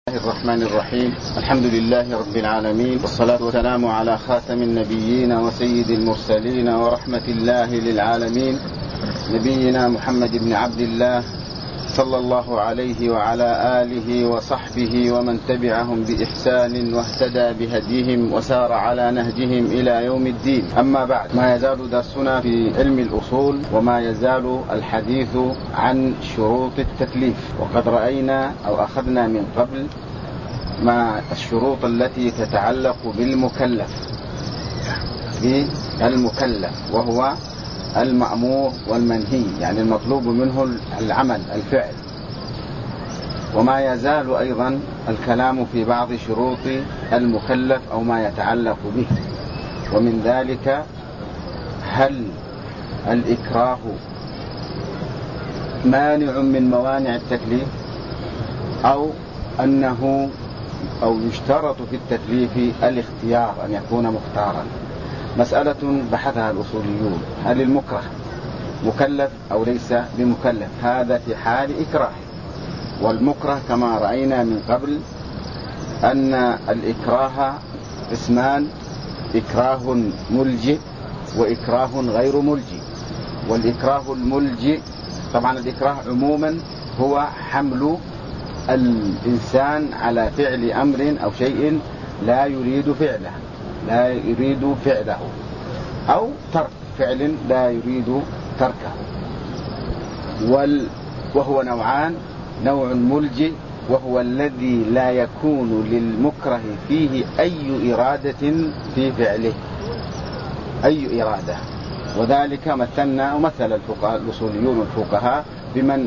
الله الرحمن الرحيم. الحمد لله رب العالمين، والصلاة والسلام على خاتم النبيين وسيد المرسلين ورحمة الله للعالمين، نبينا محمد بن عبد الله صلى الله عليه وعلى آله وصحبه ومن تبعهم بإحسان واهتدى بهديهم وسار على نهجهم إلى يوم الدين. أما بعد، ما يزال درسنا في علم الأصول، وما يزال الحديث عن شروط التكليف. وقد رأينا أو أخذنا من قبل ما الشروط التي تتعلق بالمكلف، وهو المأمور والمنهي، يعني المطلوب منه العمل الفعل. وما يزال أيضا الكلام في بعض شروط المكلف أو ما يتعلق به، ومن ذلك هل الإكراه مانع من موانع التكليف، أو يشترط في التكليف الاختيار، أن يكون مختارا. مسألة بحثها الأصوليون: هل المكره مكلف أو ليس بمكلف؟ هذا في حال إكراه. والمكره كما رأينا من قبل أن الإكراه اسمان: إكراه ملجئ وإكراه غير ملجئ. والإكراه الملجئ، طبعا الإكراه عموما هو حمل الإنسان على فعل أمر أو شيء لا يريد فعله، أو ترك فعل لا يريد تركه. وهو نوعان: نوع ملجئ وهو الذي لا يكون للمكره فيه أي إرادة في فعله، أي إرادة. وذلك مثلنا ومثل الأصوليون والفقهاء بمن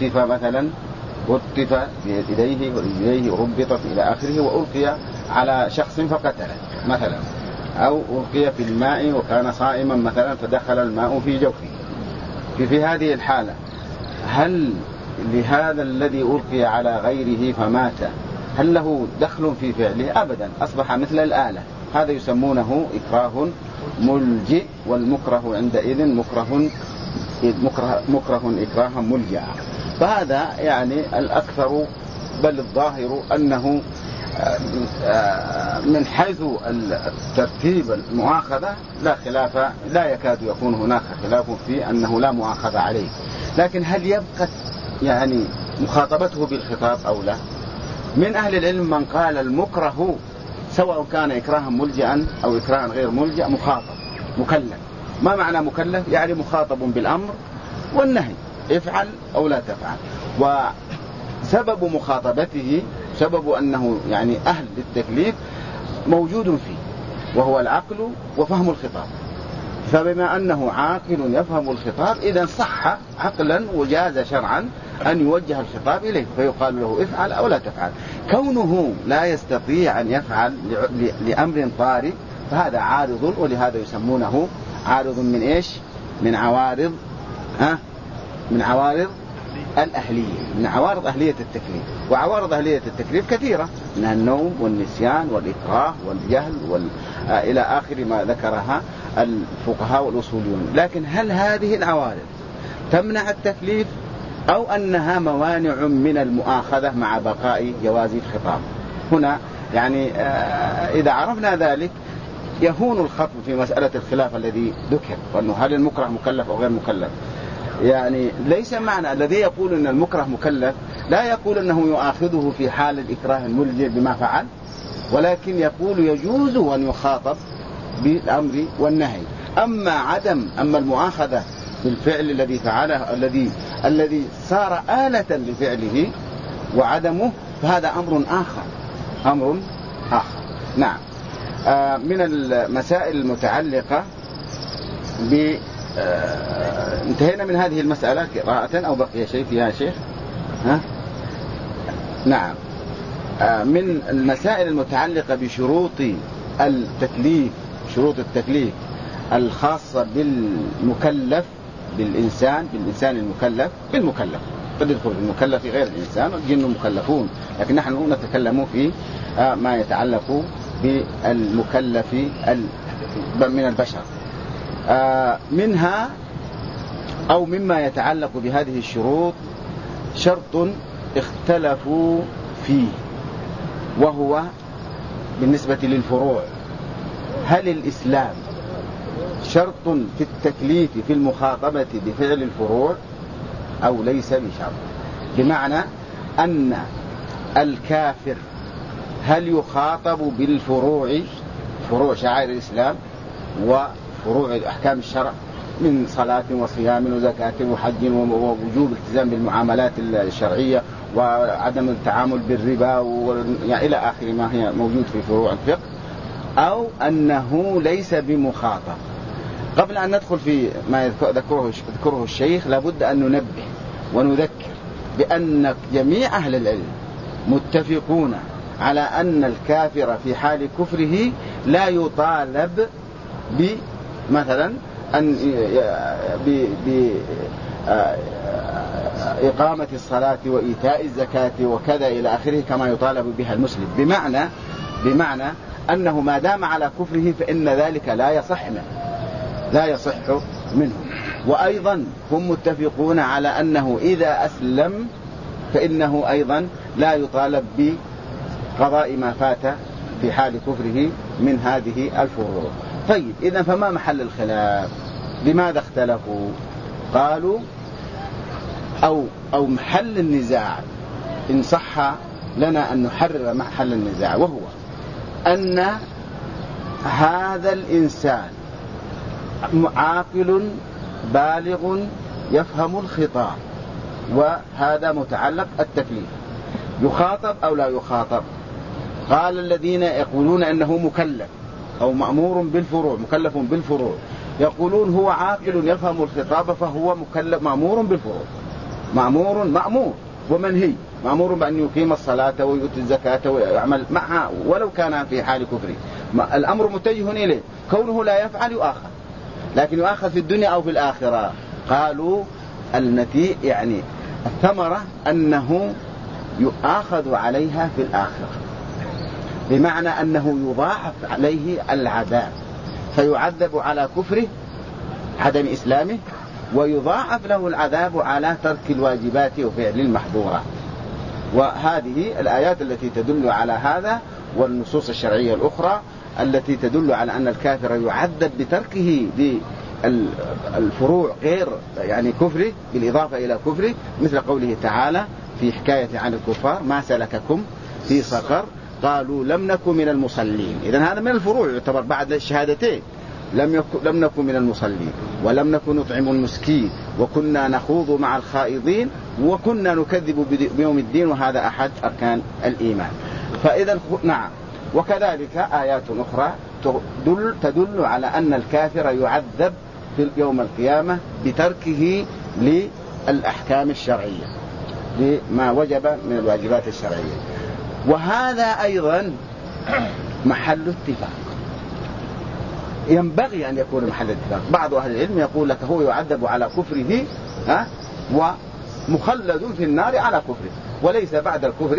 كتف بيديه ورجليه وربطت إلى آخره وألقي على شخص فقتله مثلا، أو ألقي في الماء وكان صائما مثلا فدخل الماء في جوفه. في هذه الحالة هل لهذا الذي ألقي على غيره فمات هل له دخل في فعله؟ أبدا، أصبح مثل الآلة. هذا يسمونه إكراه ملجئ، والمكره عندئذ مكره إكراها ملجئا. فهذا يعني الأكثر، بل الظاهر أنه من حيث الترتيب المؤاخذة لا يكاد يكون هناك خلاف في أنه لا مؤاخذة عليه. لكن هل يبقى يعني مخاطبته بالخطاب أو لا؟ من أهل العلم من قال المكره سواء كان إكراها ملجئا أو إكراها غير ملجئ مكلف. ما معنى مكلف؟ يعني مخاطب بالأمر والنهي، افعل أو لا تفعل. وسبب مخاطبته، سبب أنه يعني أهل للتكليف موجود فيه، وهو العقل وفهم الخطاب. فبما أنه عاقل يفهم الخطاب، إذن صح عقلا وجاز شرعا أن يوجه الخطاب إليه، فيقال له افعل أو لا تفعل. كونه لا يستطيع أن يفعل لأمر طارئ فهذا عارض، ولهذا يسمونه عارض من إيش؟ من عوارض الأهلية، من عوارض أهلية التكليف. وعوارض أهلية التكليف كثيرة، من النوم والنسيان والإكراه والجهل إلى آخر ما ذكرها الفقهاء والأصوليون. لكن هل هذه العوارض تمنع التكليف، أو أنها موانع من المؤاخذة مع بقاء جواز الخطاب؟ هنا يعني إذا عرفنا ذلك يهون الخطب في مسألة الخلاف الذي ذكر، وأنه هل المكره مكلف أو غير مكلف. يعني ليس معنى الذي يقول أن المكره مكلف لا يقول أنه يؤاخذه في حال الإكراه الملجئ بما فعل، ولكن يقول يجوز أن يخاطب بالأمر والنهي. أما المؤاخذة بالفعل الذي فعله الذي صار آلة لفعله وعدمه، فهذا أمر آخر. نعم. من المسائل المتعلقة انتهينا من هذه المسألة قراءة، أو بقي شيء فيها شيخ؟ نعم. من المسائل المتعلقة بشروط التكليف، شروط التكليف الخاصة بالمكلف، بالإنسان المكلف، قد يدخل المكلف غير الإنسان، والجن مكلفون، لكن نحن نتكلم في ما يتعلق بالمكلف من البشر. منها أو مما يتعلق بهذه الشروط شرط اختلفوا فيه، وهو بالنسبة للفروع. هل الإسلام شرط في التكليف في المخاطبة بفعل الفروع أو ليس بشرط؟ بمعنى أن الكافر هل يخاطب بالفروع، فروع شعائر الإسلام وفروع أحكام الشرع من صلاة وصيام وزكاة وحج ووجوب الالتزام بالمعاملات الشرعية وعدم التعامل بالربا يعني إلى آخر ما هي موجود في فروع الفقه، أو أنه ليس بمخاطب؟ قبل أن ندخل في ما يذكره الشيخ لابد أن ننبه ونذكر بأن جميع أهل العلم متفقون على أن الكافر في حال كفره لا يطالب مثلا أن بإقامة الصلاة وإيتاء الزكاة وكذا إلى آخره كما يطالب بها المسلم، بمعنى أنه ما دام على كفره فإن ذلك لا يصح منه. وأيضا هم متفقون على أنه إذا أسلم فإنه أيضا لا يطالب بقضاء ما فات في حال كفره من هذه الفروع. طيب إذن فما محل الخلاف؟ لماذا اختلفوا؟ قالوا أو محل النزاع إن صح لنا أن نحرر محل النزاع، وهو أن هذا الإنسان عاقل بالغ يفهم الخطاب، وهذا متعلق التكليف، يخاطب أو لا يخاطب؟ قال الذين يقولون أنه مكلف أو مأمور بالفروع، مكلف بالفروع، يقولون هو عاقل يفهم الخطاب فهو مكلف مأمور بالفروع، مأمور ومنهي، مأمور بأن يقيم الصلاة ويؤتي الزكاة ويعمل معها ولو كان في حال كفره، الأمر متجه إليه، كونه لا يفعل يؤاخذ، لكن يؤاخذ في الدنيا أو في الآخرة. قالوا يعني الثمرة أنه يؤاخذ عليها في الآخرة، بمعنى أنه يضاعف عليه العذاب، فيعذب على كفره عدم إسلامه، ويضاعف له العذاب على ترك الواجبات وفعل المحظورات. وهذه الآيات التي تدل على هذا والنصوص الشرعية الأخرى التي تدل على أن الكافر يعذب بتركه الفروع غير يعني كفره بالإضافة إلى كفره، مثل قوله تعالى في حكاية عن الكفار: ما سلككم في سقر قالوا لم نكن من المصلين. إذن هذا من الفروع يعتبر بعد الشهادتين، لم نكن من المصلين، ولم نكن نطعم المسكين، وكنا نخوض مع الخائضين، وكنا نكذب بيوم الدين، وهذا أحد أركان الإيمان. فإذا نعم. وكذلك آيات أخرى تدل على أن الكافر يعذب في يوم القيامة بتركه للأحكام الشرعية، لما وجب من الواجبات الشرعية. وهذا أيضا محل اتفاق، ينبغي أن يكون محل اتفاق. بعض أهل العلم يقول لك هو يعذب على كفره ومخلد في النار على كفره، وليس بعد الكفر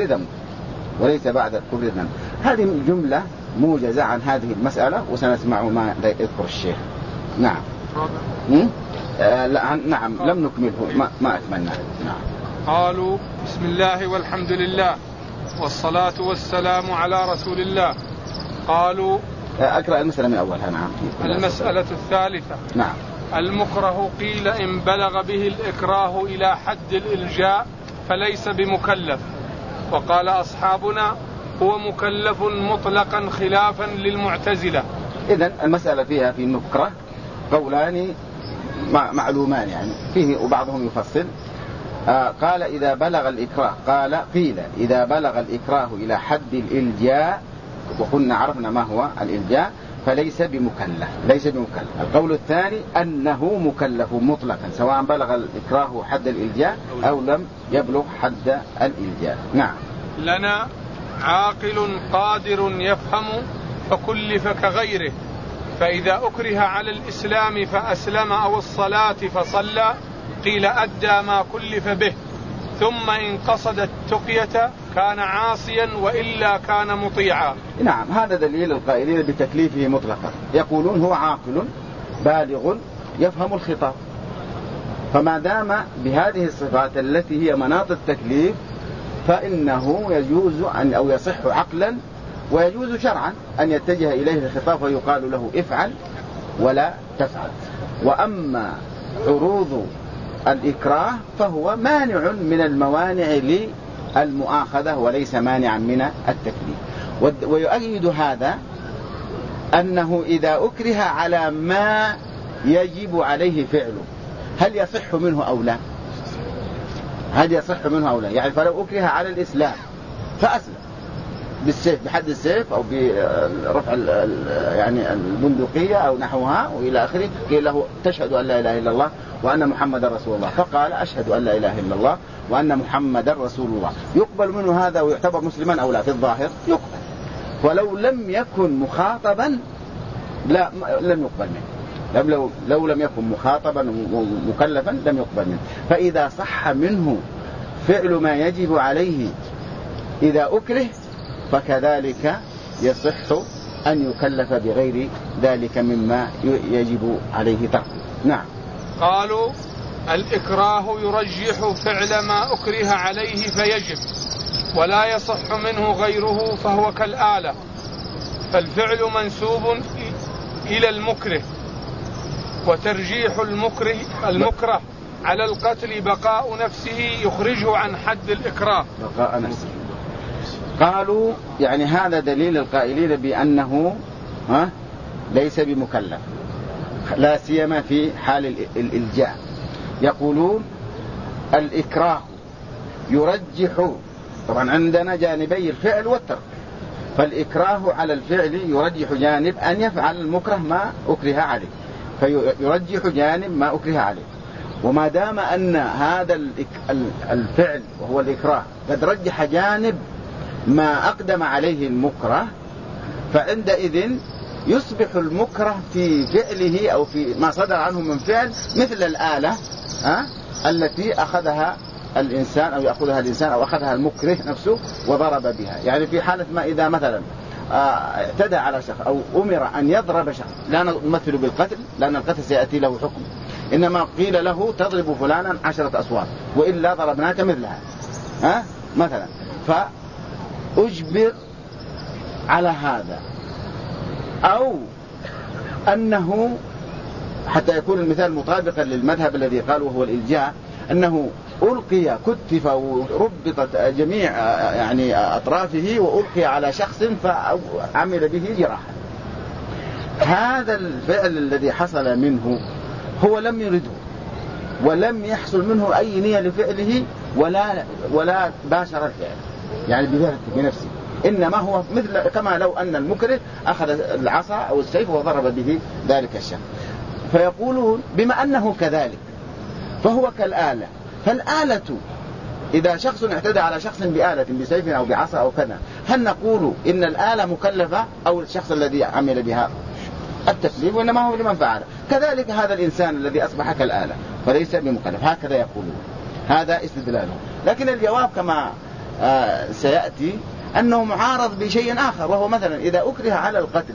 ذنب. هذه جملة موجزة عن هذه المسألة، وسنسمع ما يذكر الشيخ. نعم. نعم لم نكمله، ما أكملناه. نعم. قالوا: بسم الله والحمد لله والصلاة والسلام على رسول الله. قالوا: أقرأ المسألة من أولها. نعم. المسألة الثالثة. نعم. المكره قيل إن بلغ به الإكراه إلى حد الإلجاء فليس بمكلف، وقال أصحابنا هو مكلف مطلقا خلافا للمعتزلة. إذن المسألة فيها في المكره قولان معلومان يعني فيه، وبعضهم يفصل. قال إذا بلغ الإكراه، قيل إذا بلغ الإكراه إلى حد الإلجاء، وقلنا عرفنا ما هو الإلجاء، فليس بمكلف. القول الثاني أنه مكلف مطلقا سواء بلغ الإكراه حد الإلجاء أو لم يبلغ حد الإلجاء. نعم. لنا عاقل قادر يفهم فكلف كغيره، فإذا أكره على الإسلام فأسلم أو الصلاة فصلى قيل أدى ما كلف به، ثم إن قصد التقية كان عاصيا وإلا كان مطيعا. نعم. هذا دليل القائلين بتكليفه مطلقا، يقولون هو عاقل بالغ يفهم الخطاب، فما دام بهذه الصفات التي هي مناط التكليف فإنه يجوز أو يصح عقلا ويجوز شرعا أن يتجه إليه الخطاب ويقال له افعل ولا تفعل. وأما عروض الإكراه فهو مانع من الموانع للمؤاخذة وليس مانعا من التكليف. ويؤيد هذا أنه إذا أكره على ما يجب عليه فعله هل يصح منه أو لا؟ هل يصح منه أو لا؟ يعني فلو أكره على الإسلام فأسلم بالسيف، بحد السيف أو برفع يعني البندقية أو نحوها وإلى آخره، قيل له تشهد أن لا إله إلا الله وأن محمد رسول الله، فقال أشهد أن لا إله إلا الله وأن محمد رسول الله، يقبل منه هذا ويعتبر مسلما أو لا؟ في الظاهر يقبل. ولو لم يكن مخاطبا لا لم يقبل منه، لو لم يكن مخاطبا مكلفا لم يقبل منه. فإذا صح منه فعل ما يجب عليه إذا أكره فكذلك يصح أن يكلف بغير ذلك مما يجب عليه تركه. نعم. قالوا الإكراه يرجح فعل ما أكره عليه فيجب، ولا يصح منه غيره فهو كالآلة، فالفعل منسوب إلى المكره، وترجيح المكره على القتل بقاء نفسه يخرجه عن حد الإكراه. بقاء نفسه. قالوا يعني هذا دليل القائلين بأنه ليس بمكلف، لا سيما في حال الإلجاء. يقولون الإكراه يرجح، طبعا عندنا جانبي الفعل والترك، فالإكراه على الفعل يرجح جانب أن يفعل المكره ما أكره عليه، فيرجح جانب ما أكره عليه. وما دام أن هذا الفعل وهو الإكراه قد رجح جانب ما أقدم عليه المكره، فعندئذ يصبح المكره في فعله أو في ما صدر عنه من فعل مثل الآلة التي أخذها الإنسان أو يأخذها الإنسان أو أخذها المكره نفسه وضرب بها. يعني في حالة ما إذا مثلا اعتدى على شخص أو أمر أن يضرب شخص، لا نمثل بالقتل لأن القتل سيأتي له حكم، إنما قيل له تضرب فلانا 10 أصوات وإلا ضربناك مثلها مثلا، فأجبر على هذا، أو أنه حتى يكون المثال مطابقا للمذهب الذي قال وهو الإلجاء، أنه ألقي كتف وربطت جميع يعني أطرافه وألقي على شخص فعمل به جراحة. هذا الفعل الذي حصل منه هو لم يرده ولم يحصل منه أي نية لفعله ولا باشر الفعل يعني بنفسه، إنما هو مثل كما لو أن المكره أخذ العصا أو السيف وضرب به ذلك الشخص. فيقولون بما أنه كذلك فهو كالآلة، فالآلة إذا شخص اعتدى على شخص بآلة بسيف أو بعصا أو كذا، هل نقول إن الآلة مكلفة أو الشخص الذي عمل بها التكليف، وإنما هو لمن فعل؟ كذلك هذا الإنسان الذي أصبح كالآلة فليس بمكلف، هكذا يقولون، هذا استدلاله. لكن الجواب كما سيأتي أنه معارض بشيء آخر، وهو مثلا إذا أكره على القتل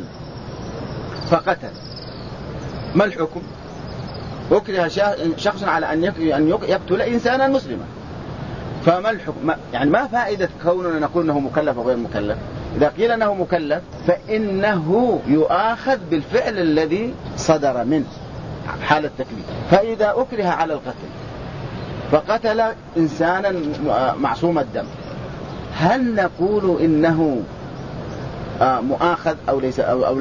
فقتل، ما الحكم؟ أكره شخص على أن يقتل إنسانا مسلما، فما الحكم؟ يعني ما فائدة كوننا نقول أنه مكلف وغير مكلف؟ إذا قيل أنه مكلف فإنه يؤاخذ بالفعل الذي صدر منه حال التكليف. فإذا أكره على القتل فقتل إنسانا معصوم الدم، هل نقول إنه مؤاخذ أو ليس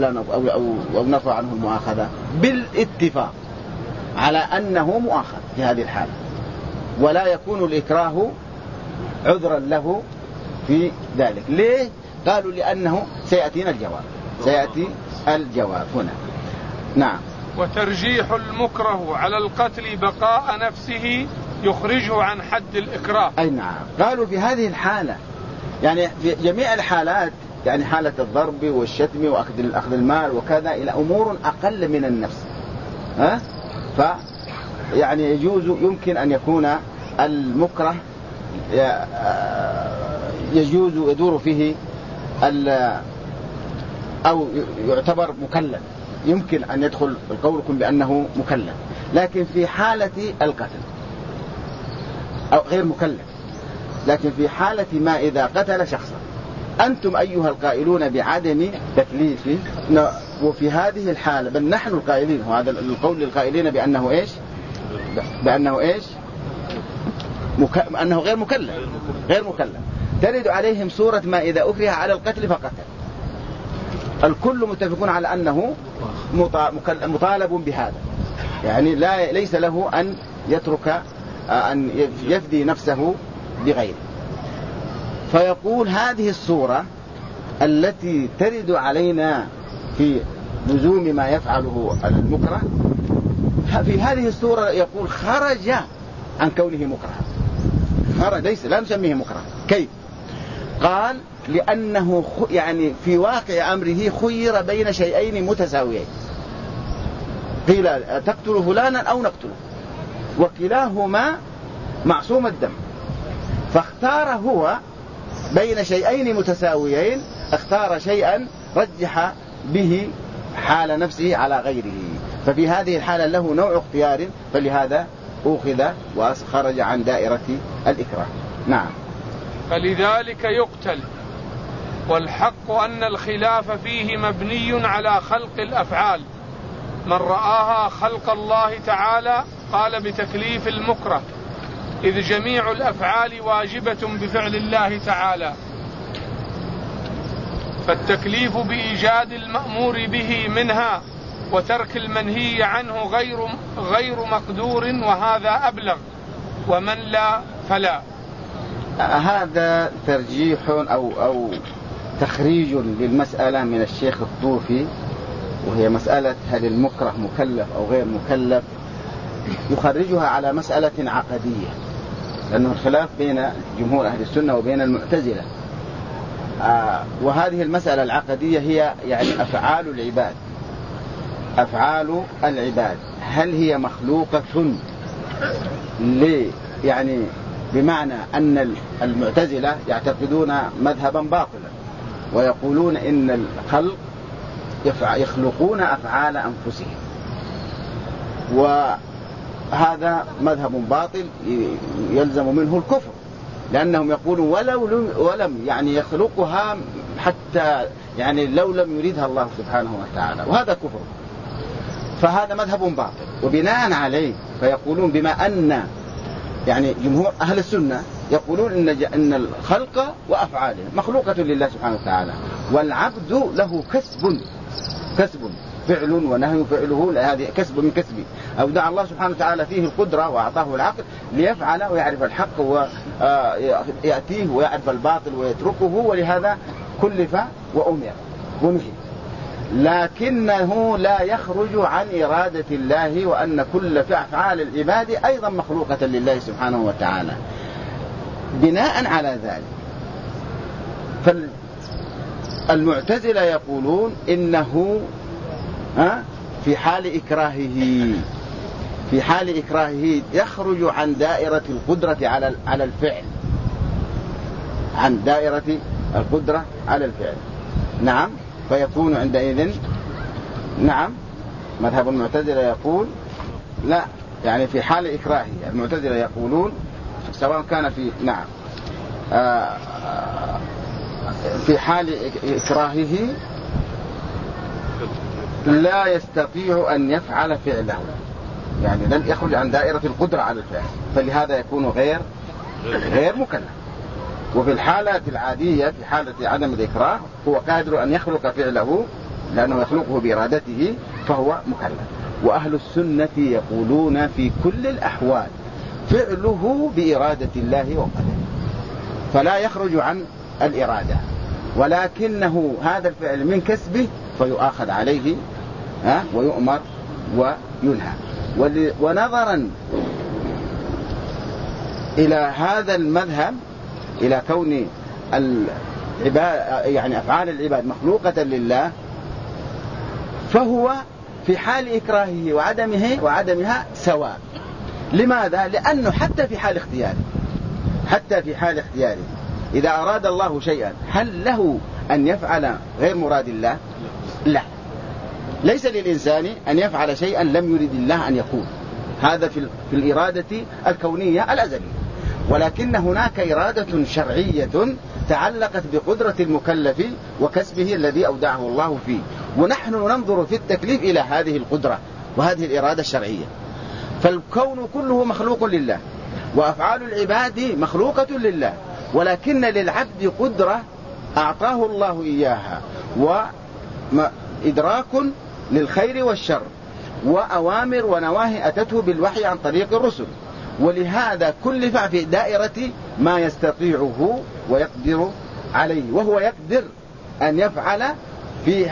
أو نرفع عنه المؤاخذة؟ بالاتفاق على أنه مؤاخذ في هذه الحالة، ولا يكون الإكراه عذرا له في ذلك. ليه؟ قالوا لأنه سيأتينا الجواب، سيأتي الجواب هنا. نعم. وترجيح المكره على القتل بقاء نفسه يخرجه عن حد الإكراه. أي نعم. قالوا في هذه الحالة يعني في جميع الحالات، يعني حالة الضرب والشتم وأخذ المال وكذا إلى أمور أقل من النفس، يعني يمكن أن يكون المكره يدور فيه أو يعتبر مكلف، يمكن أن يدخل قولكم بأنه مكلف، لكن في حالة القتل أو غير مكلف. لكن في حالة ما إذا قتل شخصا أنتم أيها القائلون بعدم تكليفه، وفي هذه الحالة بل نحن القائلين، وهذا القول للقائلين بأنه إيش؟ بأنه إيش؟ أنه غير مكلف. ترد عليهم سورة ما إذا أكره على القتل فقتل. الكل متفقون على أنه مطالب بهذا، يعني ليس له أن يترك أن يفدي نفسه بغيره. فيقول هذه الصورة التي ترد علينا في لزوم ما يفعله المكره، في هذه الصورة يقول خرج عن كونه مكره، خرج لا نسميه مكره. كيف؟ قال لأنه يعني في واقع أمره خير بين شيئين متساويين، قيل تقتل فلانا أو نقتله، وكلاهما معصوم الدم، فاختار هو بين شيئين متساويين، اختار شيئا رجح به حال نفسه على غيره، ففي هذه الحالة له نوع اختيار، فلهذا أخذ وخرج عن دائرة الإكراه. نعم. فلذلك يقتل. والحق أن الخلاف فيه مبني على خلق الأفعال، من رآها خلق الله تعالى قال بتكليف المكره، إذ جميع الأفعال واجبة بفعل الله تعالى، فالتكليف بإيجاد المأمور به منها وترك المنهي عنه غير مقدور، وهذا أبلغ، ومن لا فلا. هذا ترجيح أو تخريج للمسألة من الشيخ الطوفي، وهي مسألة هل المكره مكلف أو غير مكلف، يخرجها على مسألة عقدية، لأنه الخلاف بين جمهور أهل السنة وبين المعتزلة. وهذه المسألة العقدية هي يعني أفعال العباد هل هي مخلوقة يعني بمعنى أن المعتزلة يعتقدون مذهبا باطلا ويقولون إن الخلق يخلقون أفعال أنفسهم، وهذا مذهب باطل يلزم منه الكفر، لأنهم يقولون ولم يعني يخلقها حتى يعني لو لم يريدها الله سبحانه وتعالى، وهذا كفر. فهذا مذهب باطل، وبناء عليه فيقولون بما أن يعني جمهور أهل السنة يقولون إن الخلق وأفعاله مخلوقة لله سبحانه وتعالى، والعبد له كسب فعل ونهي فعله، هذه كسب من كسبه، أودع الله سبحانه وتعالى فيه القدرة وأعطاه العقل ليفعل ويعرف الحق ويأتيه ويعرف الباطل ويتركه، ولهذا كلف وأمر ونهي، لكنه لا يخرج عن إرادة الله، وأن كل أفعال العباد أيضا مخلوقة لله سبحانه وتعالى. بناء على ذلك فالمعتزلة يقولون إنه في حال إكراهه يخرج عن دائرة القدرة على الفعل، عن دائرة القدرة على الفعل. نعم، فيكون عندئذ نعم مذهب المعتزلة يقول لا، يعني في حال إكراهه المعتزلة يقولون سواء كان في نعم في حال إكراهه لا يستطيع أن يفعل فعله، يعني لن يخرج عن دائرة القدرة على الفعل، فلهذا يكون غير مكلف. وفي الحالة العادية في حالة عدم الإكراه هو قادر أن يخلق فعله لأنه يخلقه بإرادته، فهو مكلف. وأهل السنة يقولون في كل الأحوال فعله بإرادة الله وقدره، فلا يخرج عن الإرادة، ولكنه هذا الفعل من كسبه فيؤاخذ عليه ويؤمر وينهى. ونظرا إلى هذا المذهب، إلى كون العباد يعني أفعال العباد مخلوقة لله، فهو في حال إكراهه وعدمها سواء. لماذا؟ لأنه حتى في حال اختياره إذا أراد الله شيئا هل له أن يفعل غير مراد الله؟ لا، ليس للإنسان أن يفعل شيئا لم يرد الله أن يكون، هذا في الإرادة الكونية الأزلية. ولكن هناك إرادة شرعية تعلقت بقدرة المكلف وكسبه الذي أودعه الله فيه، ونحن ننظر في التكليف إلى هذه القدرة وهذه الإرادة الشرعية. فالكون كله مخلوق لله، وأفعال العباد مخلوقة لله، ولكن للعبد قدرة أعطاه الله إياها، وإدراك للخير والشر، وأوامر ونواهي أتته بالوحي عن طريق الرسل، ولهذا كلف في دائرة ما يستطيعه ويقدر عليه، وهو يقدر أن يفعل في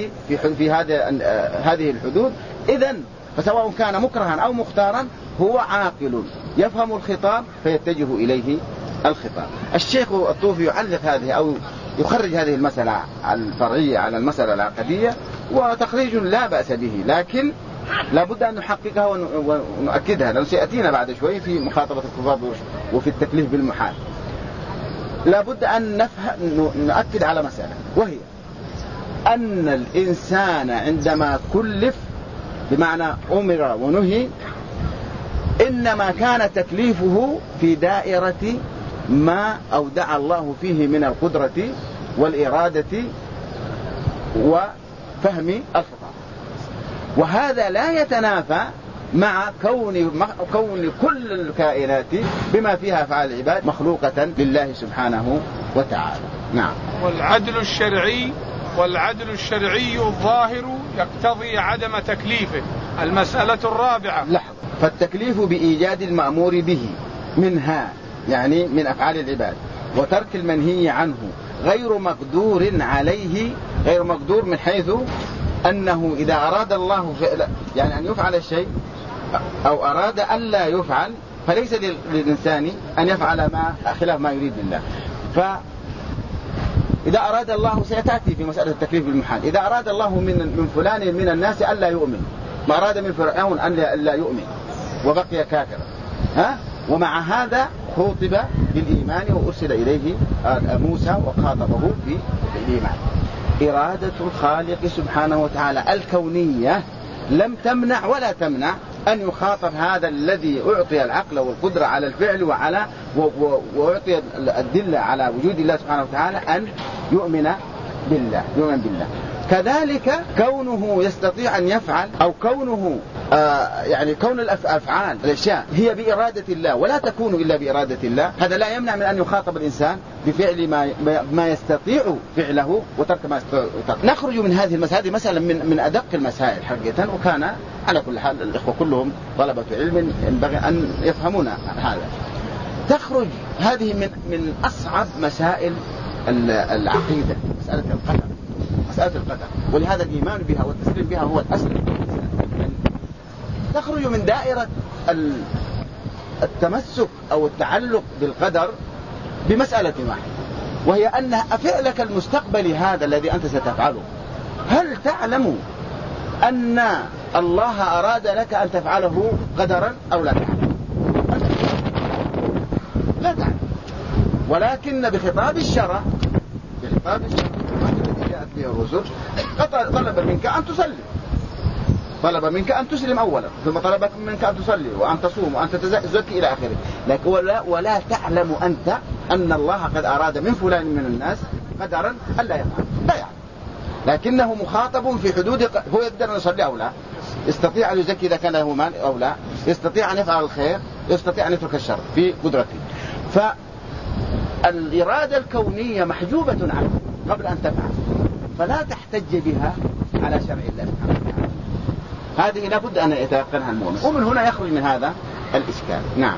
هذه الحدود. إذن فسواء كان مكرها أو مختارا هو عاقل يفهم الخطاب فيتجه إليه الخطاب. الشيخ الطوفي يعلق هذه أو يخرج هذه المسألة الفرعية على المسألة العقدية، وتخريج لا بأس به، لكن لابد أن نحققها ونؤكدها، لأنه سيأتينا بعد شوي في مخاطبة الكفار وفي التكليف بالمحال. لابد أن نؤكد على مسألة، وهي أن الإنسان عندما كلف بمعنى أمر ونهي إنما كان تكليفه في دائرة ما أودع الله فيه من القدرة والإرادة وفهم الخطاب، وهذا لا يتنافى مع كون كل الكائنات بما فيها أفعال العباد مخلوقة لله سبحانه وتعالى. نعم. والعدل الشرعي الظاهر يقتضي عدم تكليفه. المسألة الرابعة. لحظة. فالتكليف بإيجاد المأمور به منها، يعني من أفعال العباد، وترك المنهي عنه غير مقدور عليه، غير مقدور من حيث أنه إذا أراد الله يعني أن يفعل الشيء أو أراد أن لا يفعل، فليس للإنسان أن يفعل ما خلاف ما يريد الله. إذا أراد الله، سيتأتي في مسألة التكليف بالمحال، إذا أراد الله من فلان من الناس أن لا يؤمن، ما أراد من فرعون أن لا يؤمن وبقي كافرا، ومع هذا خاطب بالإيمان وأرسل إليه موسى وخاطبه بالإيمان. إرادة الخالق سبحانه وتعالى الكونية لم تمنع ولا تمنع أن يخاطب هذا الذي أعطي العقل والقدرة على الفعل وأعطي الدلة على وجود الله سبحانه وتعالى أن يؤمن بالله. كذلك كونه يستطيع أن يفعل، أو كونه يعني كون الأفعال الأشياء هي بإرادة الله ولا تكون إلا بإرادة الله، هذا لا يمنع من أن يخاطب الإنسان بفعل ما يستطيع فعله وترك ما يستطيع. نخرج من هذه المسائل، مسألة من أدق المسائل حقيقة، وكان على كل حال الإخوة كلهم طلبة علم ينبغي أن يفهمون هذا. تخرج هذه من أصعب مسائل العقيدة، مسألة القدر، ولهذا الإيمان بها والتسليم بها هو الأصل. تخرج من دائرة التمسك أو التعلق بالقدر بمسألة واحدة، وهي أن فعلك المستقبلي هذا الذي أنت ستفعله، هل تعلم أن الله أراد لك أن تفعله قدرا أو لا تعلم؟ لا تعلم، ولكن بخطاب الشرع الذي جاءت به الرسل طلب منك أن تصلي، طلب منك أن تسلم أولا، ثم طلب منك أن تصلي وأن تصوم وأن تزكي إلى آخره. لكن ولا تعلم أنت أن الله قد أراد من فلان من الناس قدرا ألا يفعل، لا يعلم، لكنه مخاطب في حدود. هو يقدر أن يصلي أو لا، يستطيع أن يزكي إذا كان له مال أو لا، يستطيع أن يفعل الخير، يستطيع أن يترك الشر في قدرته. فالإرادة الكونية محجوبة عنه قبل أن تفعل، فلا تحتج بها على شرع الله سبحانه وتعالى. هذه لابد أن يتيقنها المؤمن، ومن هنا يخرج من هذا الإشكال. نعم.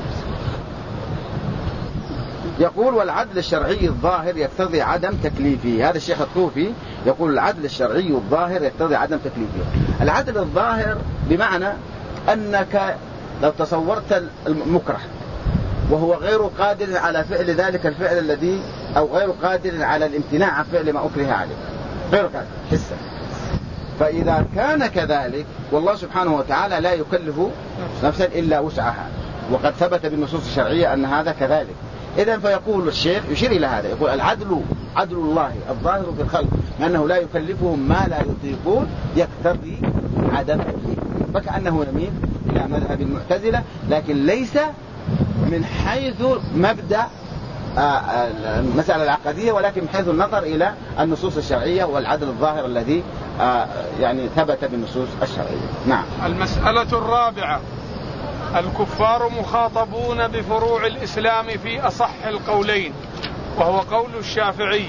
يقول والعدل الشرعي الظاهر يقتضي عدم تكليفه. هذا الشيخ الطوفي يقول العدل الشرعي الظاهر يقتضي عدم تكليفه. العدل الظاهر بمعنى أنك لو تصورت المكره وهو غير قادر على فعل ذلك الفعل الذي، أو غير قادر على الامتناع عن فعل ما أكره عليه، غير قادر حسا، فإذا كان كذلك والله سبحانه وتعالى لا يكلف نفسا إلا وسعها، وقد ثبت بالنصوص الشرعية أن هذا كذلك. إذن فيقول الشيخ يشير إلى هذا، يقول العدل عدل الله الظاهر في الخلق لأنه لا يكلفهم ما لا يطيقون يقتضي عدم تكليفهم، فكأنه يميل إلى مذهب المعتزلة، لكن ليس من حيث مبدأ المسألة العقدية، ولكن من حيث النظر إلى النصوص الشرعية والعدل الظاهر الذي يعني ثبت بالنصوص الشرعية. نعم. المسألة الرابعة: الكفار مخاطبون بفروع الإسلام في أصح القولين، وهو قول الشافعي.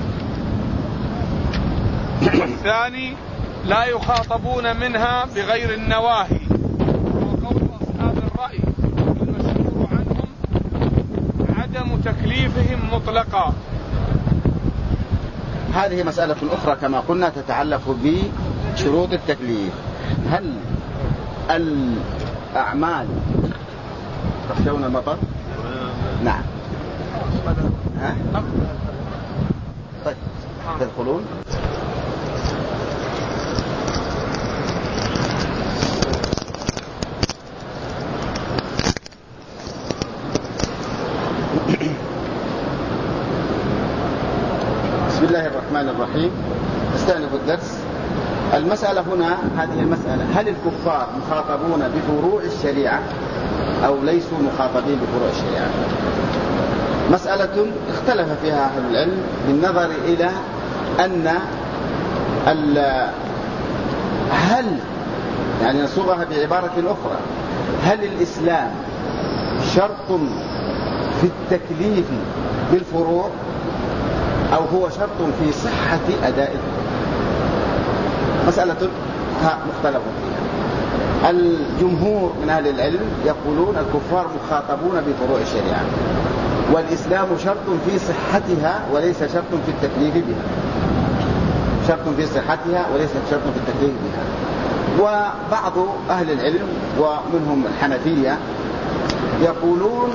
والثاني: لا يخاطبون منها بغير النواهي، وهو قول أصحاب الرأي. المشهور عنهم عدم تكليفهم مطلقا. هذه مسألة أخرى كما قلنا تتعلق بشروط التكليف. هل الأعمال تخشون المطر؟ نعم. ها؟ طيب تدخلون. بسم الله الرحمن الرحيم. استأنف الدرس. المسألة هنا، هذه المسألة: هل الكفار مخاطبون بفروع الشريعة أو ليسوا مخاطبين بفروع الشريعة؟ مسألة اختلف فيها أهل العلم بالنظر إلى أن هل، يعني نصوغها بعبارة أخرى، هل الإسلام شرط في التكليف بالفروع أو هو شرط في صحة أداء الفروع؟ مسألة مختلف فيها. الجمهور من أهل العلم يقولون الكفار مخاطبون بفروع الشريعة، والإسلام شرط في صحتها وليس شرط في التكليف بها. شرط في صحتها وليس شرط في التكليف بها. وبعض أهل العلم ومنهم الحنفية يقولون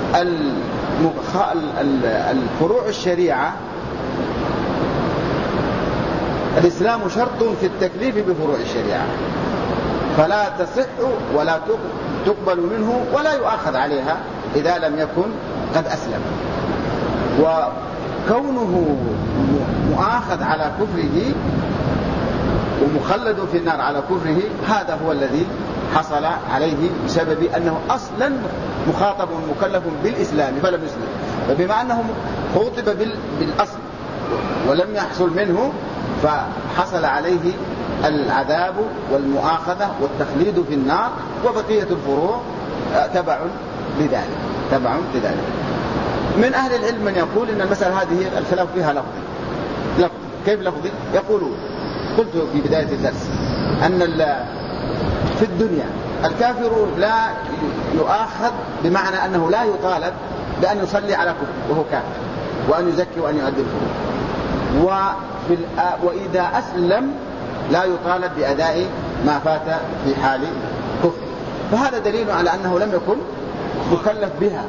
الفروع الشريعة الإسلام شرط في التكليف بفروع الشريعة، فلا تصح ولا تقبل منه ولا يؤاخذ عليها إذا لم يكن قد أسلم. وكونه مؤاخذ على كفره ومخلد في النار على كفره، هذا هو الذي حصل عليه بسبب أنه أصلا مخاطب مكلف بالإسلام فلم يسلم. فبما أنه خوطب بالأصل ولم يحصل منه، فحصل عليه العذاب والمؤاخذة والتخليد في النار، وبقية الفروع تبع لذلك. من أهل العلم من يقول إن المسألة هذه الخلاف فيها لفظي. كيف لفظي؟ يقولون، قلت في بداية الدرس، أن في الدنيا الكافر لا يؤاخذ بمعنى أنه لا يطالب بأن يصلي على كفر وهو كافر، وأن يزكي وأن يؤدي الفروض، وإذا أسلم لا يطالب بأداء ما فات في حال كفر. فهذا دليل على أنه لم يكن مكلف بها.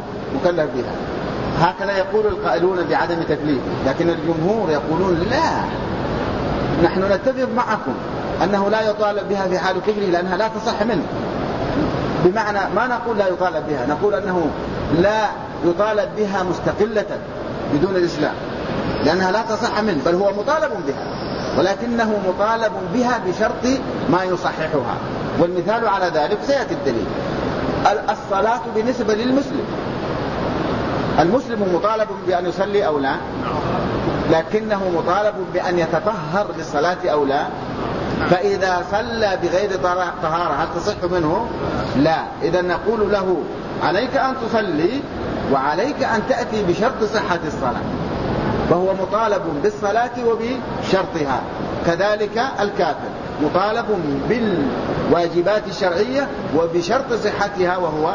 هكذا يقول القائلون بعدم تكليفه، لكن الجمهور يقولون لا، نحن نتفق معكم أنه لا يطالب بها في حال كفره لأنها لا تصح منه. بمعنى ما نقول لا يطالب بها، نقول أنه لا يطالب بها مستقلة بدون الإسلام، لأنها لا تصح منه، بل هو مطالب بها، ولكنه مطالب بها بشرط ما يصححها. والمثال على ذلك سيأتي الدليل. الصلاة بالنسبة للمسلم، المسلم مطالب بأن يصلي أو لا، لكنه مطالب بأن يتطهر للصلاة أو لا. فإذا صلى بغير طهارة هل تصح منه؟ لا. إذا نقول له عليك أن تصلي وعليك أن تأتي بشرط صحة الصلاة، فهو مطالب بالصلاة وبشرطها. كذلك الكافر مطالب بالواجبات الشرعية وبشرط صحتها وهو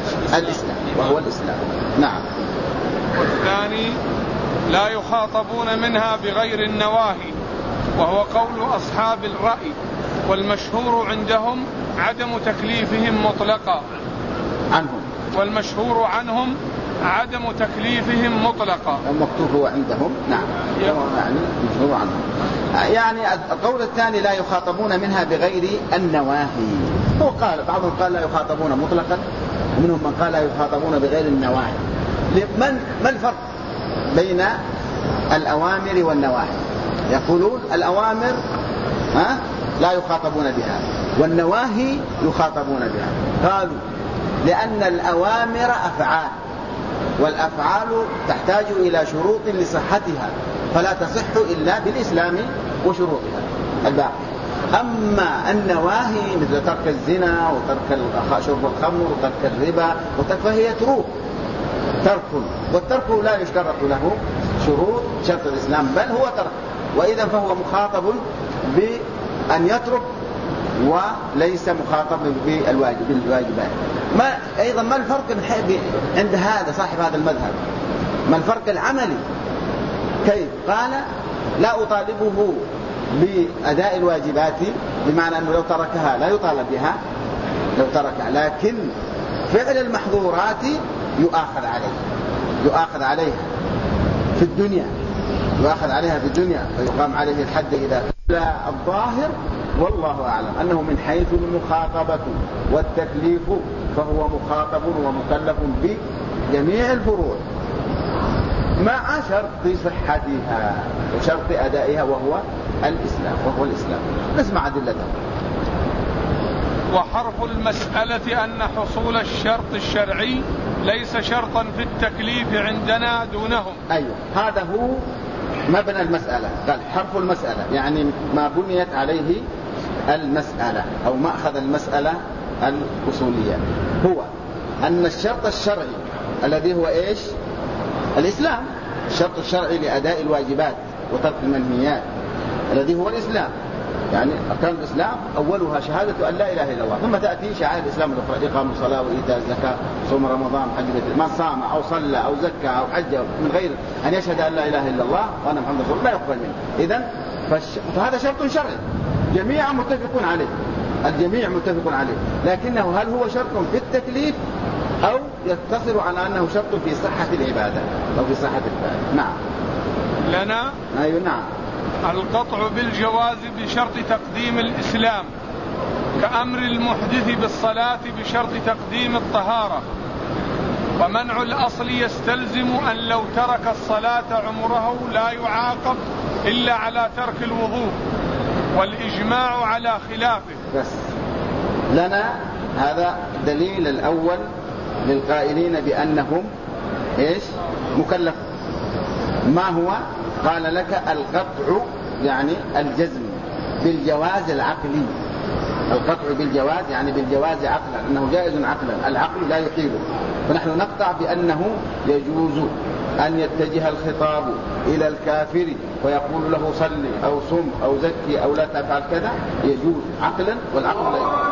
الإسلام. نعم. والثاني: لا يخاطبون منها بغير النواهي، وهو قول أصحاب الرأي. والمشهور عندهم عدم تكليفهم مطلقا عنهم، والمشهور عنهم عدم تكليفهم مطلقا. المكتوب هو عندهم. نعم. يعني مشهور عنهم، يعني القول الثاني لا يخاطبون منها بغير النواهي. هو قال بعضهم قال لا يخاطبون مطلقا، ومنهم من قال لا يخاطبون بغير النواهي. ما الفرق بين الأوامر والنواهي؟ يقولون الأوامر لا يخاطبون بها، والنواهي يخاطبون بها. قالوا لأن الأوامر أفعال، والأفعال تحتاج إلى شروط لصحتها، فلا تصح إلا بالإسلام وشروطها الباقي. أما النواهي مثل ترك الزنا وترك شرب الخمر وترك الربا فهي ترك، والترك لا يشترط له شروط شرط الإسلام، بل هو ترك، وإذا فهو مخاطب بأن يترك وليس مخاطب بالواجبات. أيضا ما الفرق عند هذا صاحب هذا المذهب؟ ما الفرق العملي؟ كيف؟ قال لا أطالبه بأداء الواجبات، بمعنى أنه لو تركها لا يطالب بها لو تركها، لكن فعل المحظورات يؤاخذ عليها في الدنيا، فيقام عليه الحد إذا لا الظاهر والله أعلم أنه من حيث المخاطبة والتكليف فهو مخاطب ومكلف بجميع الفروع مع شرط صحتها وشرط أدائها وهو الإسلام. نسمع أدلته. وحرف المسألة أن حصول الشرط الشرعي ليس شرطا في التكليف عندنا دونهم. أيوة، هذا هو مبنى المسألة. قال حرف المسألة يعني ما بنيت عليه المسألة أو مأخذ المسألة الأصولية، هو أن الشرط الشرعي الذي هو إيش؟ الإسلام. الشرط الشرعي لأداء الواجبات وترك المنهيات الذي هو الإسلام، يعني أركان الإسلام أولها شهادة أن لا إله إلا الله، ثم تأتي شعائر الإسلام الأخرى: إقام الصلاة وإيتاء الزكاة صوم رمضان حج بيت. من صام أو صلى أو زكى أو حج من غير أن يشهد أن لا إله إلا الله وأن محمد رسول الله لا يقبل منه. إذن فهذا شرط شرعي الجميع متفق عليه، لكنه هل هو شرط في التكليف أو يقتصر على أنه شرط في صحة العبادة أو في صحة العبادة؟ نعم. لنا أيوة نعم. القطع بالجواز بشرط تقديم الإسلام، كأمر المحدث بالصلاة بشرط تقديم الطهارة. ومنع الأصل يستلزم أن لو ترك الصلاة عمره لا يعاقب إلا على ترك الوضوء، والإجماع على خلافه. بس لنا هذا دليل الأول للقائلين بأنهم إيش؟ مكلف. ما هو؟ قال لك القطع يعني الجزم بالجواز العقلي. القطع بالجواز يعني بالجواز عقلا، أنه جائز عقلا، العقل لا يحيله. فنحن نقطع بأنه يجوز أن يتجه الخطاب إلى الكافر ويقول له صلي أو صم أو زكي أو لا تفعل كذا، يجوز عقلا، والعقل لا يحيله.